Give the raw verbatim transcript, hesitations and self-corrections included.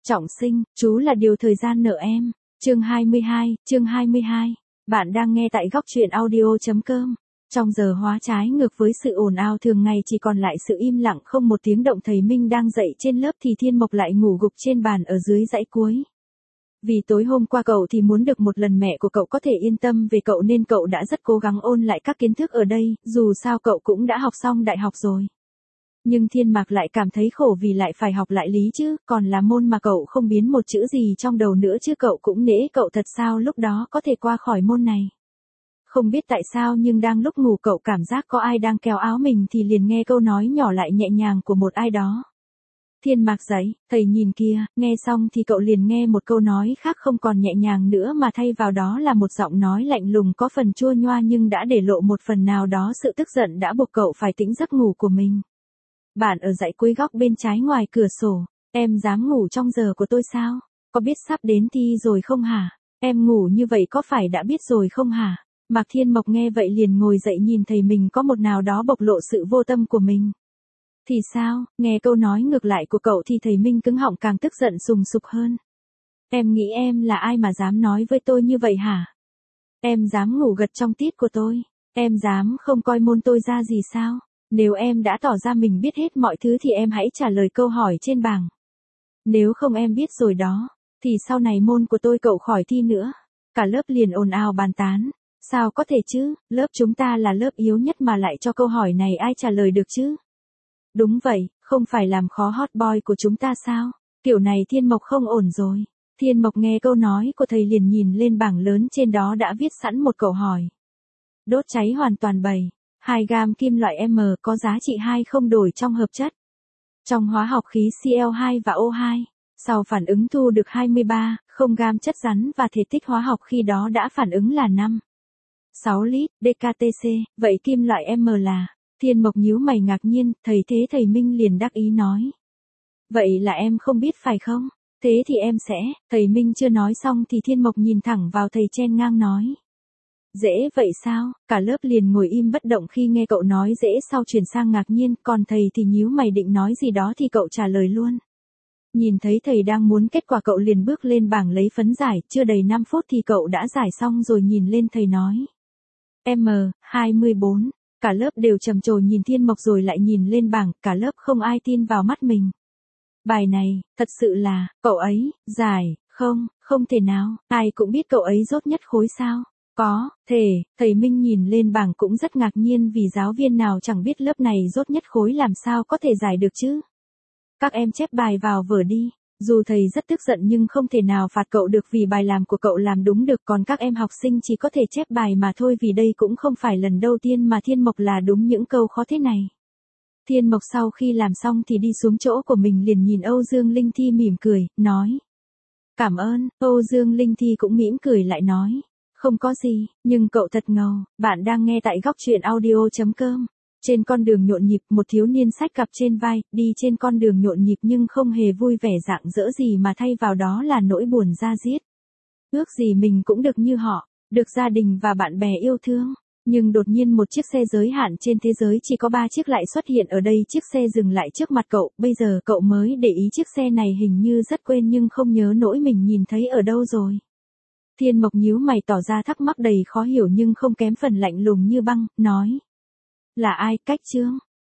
Trọng sinh, chú là điều thời gian nợ em. Chương hai mươi hai, chương hai mươi hai. Bạn đang nghe tại góc truyện audio.com. Trong giờ hóa trái ngược với sự ồn ào thường ngày chỉ còn lại sự im lặng không một tiếng động, thầy Minh đang dạy trên lớp thì Thiên Mộc lại ngủ gục trên bàn ở dưới dãy cuối. Vì tối hôm qua cậu thì muốn được một lần mẹ của cậu có thể yên tâm về cậu nên cậu đã rất cố gắng ôn lại các kiến thức ở đây, dù sao cậu cũng đã học xong đại học rồi. Nhưng Thiên Mạc lại cảm thấy khổ vì lại phải học lại lý chứ, còn là môn mà cậu không biến một chữ gì trong đầu nữa chứ cậu cũng nể cậu thật sao lúc đó có thể qua khỏi môn này. Không biết tại sao nhưng đang lúc ngủ cậu cảm giác có ai đang kéo áo mình thì liền nghe câu nói nhỏ lại nhẹ nhàng của một ai đó. Thiên Mạc dậy, thầy nhìn kia, nghe xong thì cậu liền nghe một câu nói khác không còn nhẹ nhàng nữa mà thay vào đó là một giọng nói lạnh lùng có phần chua nhoa nhưng đã để lộ một phần nào đó sự tức giận đã buộc cậu phải tĩnh giấc ngủ của mình. Bạn ở dãy cuối góc bên trái ngoài cửa sổ, em dám ngủ trong giờ của tôi sao? Có biết sắp đến thi rồi không hả? Em ngủ như vậy có phải đã biết rồi không hả? Mạc Thiên Mộc nghe vậy liền ngồi dậy nhìn thầy mình có một nào đó bộc lộ sự vô tâm của mình. Thì sao, nghe câu nói ngược lại của cậu thì thầy Minh cứng họng càng tức giận sùng sục hơn. Em nghĩ em là ai mà dám nói với tôi như vậy hả? Em dám ngủ gật trong tiết của tôi, em dám không coi môn tôi ra gì sao? Nếu em đã tỏ ra mình biết hết mọi thứ thì em hãy trả lời câu hỏi trên bảng. Nếu không em biết rồi đó, thì sau này môn của tôi cậu khỏi thi nữa. Cả lớp liền ồn ào bàn tán. Sao có thể chứ, lớp chúng ta là lớp yếu nhất mà lại cho câu hỏi này ai trả lời được chứ? Đúng vậy, không phải làm khó hot boy của chúng ta sao? Kiểu này Thiên Mộc không ổn rồi. Thiên Mộc nghe câu nói của thầy liền nhìn lên bảng lớn trên đó đã viết sẵn một câu hỏi. Đốt cháy hoàn toàn bảy. hai gam kim loại M có giá trị hai không đổi trong hợp chất. Trong hóa học khí C L hai và O hai, sau phản ứng thu được hai mươi ba, không gam chất rắn và thể tích hóa học khi đó đã phản ứng là năm. sáu lít, D K T C, vậy kim loại M là? Thiên Mộc nhíu mày ngạc nhiên, thầy thế thầy Minh liền đắc ý nói. Vậy là em không biết phải không? Thế thì em sẽ, thầy Minh chưa nói xong thì Thiên Mộc nhìn thẳng vào thầy chen ngang nói. Dễ vậy sao? Cả lớp liền ngồi im bất động khi nghe cậu nói dễ sau chuyển sang ngạc nhiên, còn thầy thì nhíu mày định nói gì đó thì cậu trả lời luôn. Nhìn thấy thầy đang muốn kết quả cậu liền bước lên bảng lấy phấn giải, chưa đầy năm phút thì cậu đã giải xong rồi nhìn lên thầy nói. M, hai mươi bốn, cả lớp đều trầm trồ nhìn Thiên Mộc rồi lại nhìn lên bảng, cả lớp không ai tin vào mắt mình. Bài này, thật sự là, cậu ấy, giải, không, không thể nào, ai cũng biết cậu ấy dốt nhất khối sao. Có, thể, thầy Minh nhìn lên bảng cũng rất ngạc nhiên vì giáo viên nào chẳng biết lớp này dốt nhất khối làm sao có thể giải được chứ. Các em chép bài vào vở đi. Dù thầy rất tức giận nhưng không thể nào phạt cậu được vì bài làm của cậu làm đúng được, còn các em học sinh chỉ có thể chép bài mà thôi vì đây cũng không phải lần đầu tiên mà Thiên Mộc là đúng những câu khó thế này. Thiên Mộc sau khi làm xong thì đi xuống chỗ của mình liền nhìn Âu Dương Linh Thi mỉm cười, nói. Cảm ơn, Âu Dương Linh Thi cũng mỉm cười lại nói. Không có gì, nhưng cậu thật ngầu, bạn đang nghe tại góc truyện audio.com. Trên con đường nhộn nhịp một thiếu niên xách cặp trên vai, đi trên con đường nhộn nhịp nhưng không hề vui vẻ rạng rỡ gì mà thay vào đó là nỗi buồn da diết. Ước gì mình cũng được như họ, được gia đình và bạn bè yêu thương. Nhưng đột nhiên một chiếc xe giới hạn trên thế giới chỉ có ba chiếc lại xuất hiện ở đây, chiếc xe dừng lại trước mặt cậu, bây giờ cậu mới để ý chiếc xe này hình như rất quen nhưng không nhớ nổi mình nhìn thấy ở đâu rồi. Thiên Mộc nhíu mày tỏ ra thắc mắc đầy khó hiểu nhưng không kém phần lạnh lùng như băng, nói. Là ai, Cách Trương?